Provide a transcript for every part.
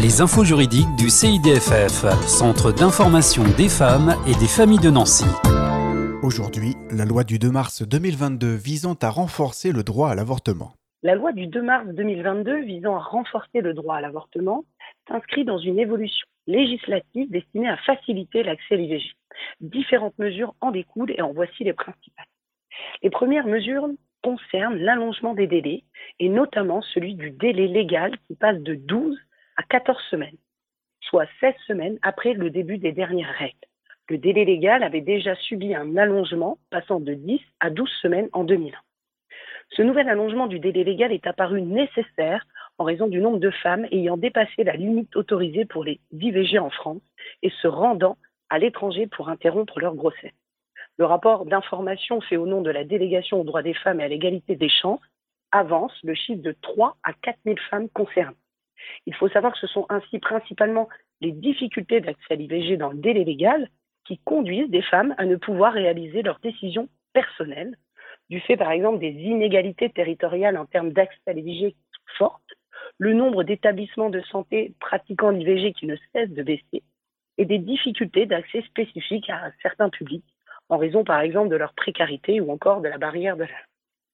Les infos juridiques du CIDFF, Centre d'information des femmes et des familles de Nancy. Aujourd'hui, la loi du 2 mars 2022 visant à renforcer le droit à l'avortement. La loi du 2 mars 2022 visant à renforcer le droit à l'avortement s'inscrit dans une évolution législative destinée à faciliter l'accès à l'IVG. Différentes mesures en découlent et en voici les principales. Les premières mesures concernent l'allongement des délais et notamment celui du délai légal qui passe de 12 à 14 semaines, soit 16 semaines après le début des dernières règles. Le délai légal avait déjà subi un allongement passant de 10 à 12 semaines en 2001. Ce nouvel allongement du délai légal est apparu nécessaire en raison du nombre de femmes ayant dépassé la limite autorisée pour les IVG en France et se rendant à l'étranger pour interrompre leur grossesse. Le rapport d'information fait au nom de la délégation aux droits des femmes et à l'égalité des chances avance le chiffre de 3 à 4 000 femmes concernées. Il faut savoir que ce sont ainsi principalement les difficultés d'accès à l'IVG dans le délai légal qui conduisent des femmes à ne pouvoir réaliser leurs décisions personnelles, du fait par exemple des inégalités territoriales en termes d'accès à l'IVG fortes, le nombre d'établissements de santé pratiquant l'IVG qui ne cesse de baisser, et des difficultés d'accès spécifiques à certains publics, en raison par exemple de leur précarité ou encore de la barrière de l'âge.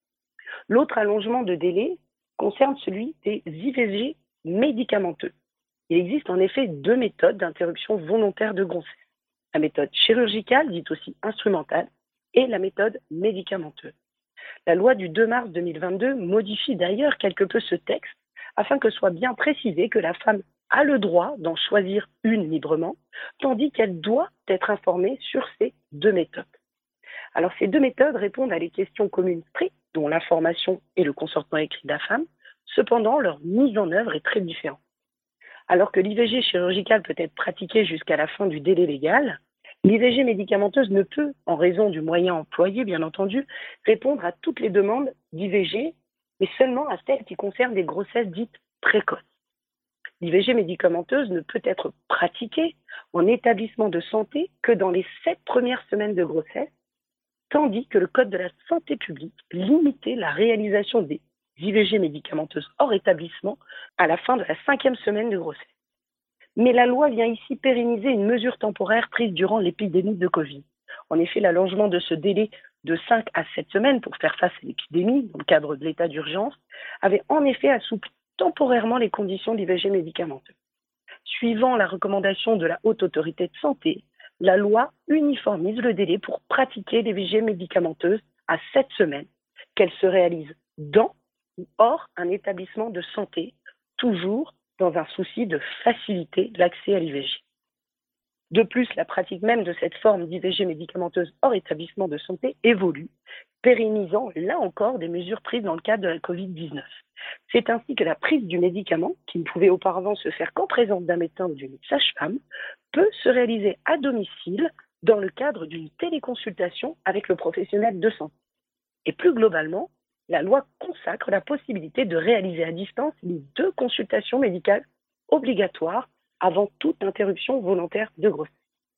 L'autre allongement de délai concerne celui des IVG médicamenteux. Il existe en effet deux méthodes d'interruption volontaire de grossesse. La méthode chirurgicale, dite aussi instrumentale, et la méthode médicamenteuse. La loi du 2 mars 2022 modifie d'ailleurs quelque peu ce texte afin que soit bien précisé que la femme a le droit d'en choisir une librement, tandis qu'elle doit être informée sur ces deux méthodes. Alors ces deux méthodes répondent à des questions communes strictes, dont l'information et le consentement écrit de la femme. Cependant, leur mise en œuvre est très différente. Alors que l'IVG chirurgicale peut être pratiquée jusqu'à la fin du délai légal, l'IVG médicamenteuse ne peut, en raison du moyen employé bien entendu, répondre à toutes les demandes d'IVG, mais seulement à celles qui concernent des grossesses dites précoces. L'IVG médicamenteuse ne peut être pratiquée en établissement de santé que dans les 7 premières semaines de grossesse, tandis que le Code de la santé publique limitait la réalisation des IVG médicamenteuses hors établissement à la fin de la 5e semaine de grossesse. Mais la loi vient ici pérenniser une mesure temporaire prise durant l'épidémie de Covid. En effet, l'allongement de ce délai de 5 à 7 semaines pour faire face à l'épidémie, dans le cadre de l'état d'urgence, avait en effet assoupli temporairement les conditions d'IVG médicamenteuse. Suivant la recommandation de la Haute Autorité de Santé, la loi uniformise le délai pour pratiquer l'IVG médicamenteuse à 7 semaines, qu'elle se réalise dans ou hors un établissement de santé, toujours dans un souci de faciliter l'accès à l'IVG. De plus, la pratique même de cette forme d'IVG médicamenteuse hors établissement de santé évolue, pérennisant là encore des mesures prises dans le cadre de la Covid-19. C'est ainsi que la prise du médicament, qui ne pouvait auparavant se faire qu'en présence d'un médecin ou d'une sage-femme, peut se réaliser à domicile dans le cadre d'une téléconsultation avec le professionnel de santé. Et plus globalement, la loi consacre la possibilité de réaliser à distance les 2 consultations médicales obligatoires avant toute interruption volontaire de grossesse.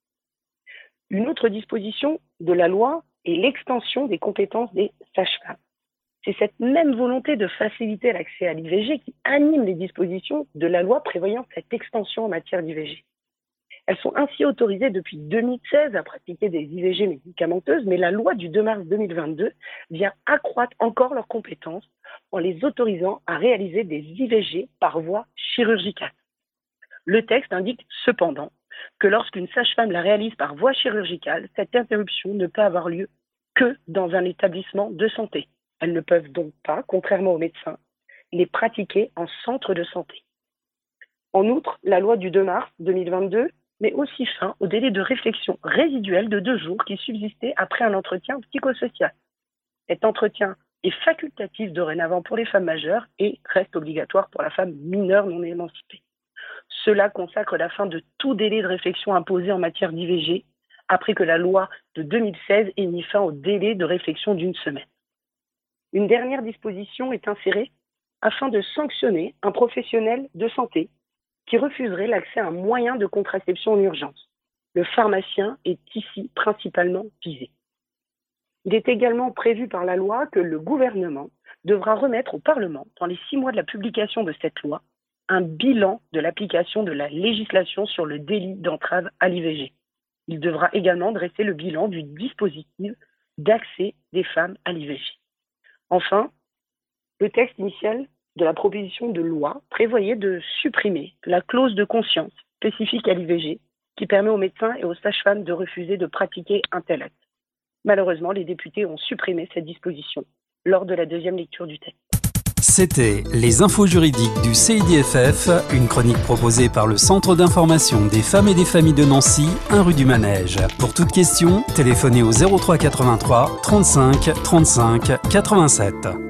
Une autre disposition de la loi est l'extension des compétences des sages-femmes. C'est cette même volonté de faciliter l'accès à l'IVG qui anime les dispositions de la loi prévoyant cette extension en matière d'IVG. Elles sont ainsi autorisées depuis 2016 à pratiquer des IVG médicamenteuses, mais la loi du 2 mars 2022 vient accroître encore leurs compétences en les autorisant à réaliser des IVG par voie chirurgicale. Le texte indique cependant que lorsqu'une sage-femme la réalise par voie chirurgicale, cette interruption ne peut avoir lieu que dans un établissement de santé. Elles ne peuvent donc pas, contrairement aux médecins, les pratiquer en centre de santé. En outre, la loi du 2 mars 2022 met aussi fin au délai de réflexion résiduel de 2 jours qui subsistait après un entretien psychosocial. Cet entretien est facultatif dorénavant pour les femmes majeures et reste obligatoire pour la femme mineure non émancipée. Cela consacre la fin de tout délai de réflexion imposé en matière d'IVG après que la loi de 2016 ait mis fin au délai de réflexion d'1 semaine. Une dernière disposition est insérée afin de sanctionner un professionnel de santé qui refuserait l'accès à un moyen de contraception en urgence. Le pharmacien est ici principalement visé. Il est également prévu par la loi que le gouvernement devra remettre au Parlement, dans les 6 mois de la publication de cette loi, un bilan de l'application de la législation sur le délit d'entrave à l'IVG. Il devra également dresser le bilan du dispositif d'accès des femmes à l'IVG. Enfin, le texte initial de la proposition de loi prévoyait de supprimer la clause de conscience spécifique à l'IVG qui permet aux médecins et aux sages-femmes de refuser de pratiquer un tel acte. Malheureusement, les députés ont supprimé cette disposition lors de la deuxième lecture du texte. C'était Les infos juridiques du CIDFF, une chronique proposée par le Centre d'information des femmes et des familles de Nancy, 1 rue du Manège. Pour toute question, téléphonez au 03 83 35 35 87.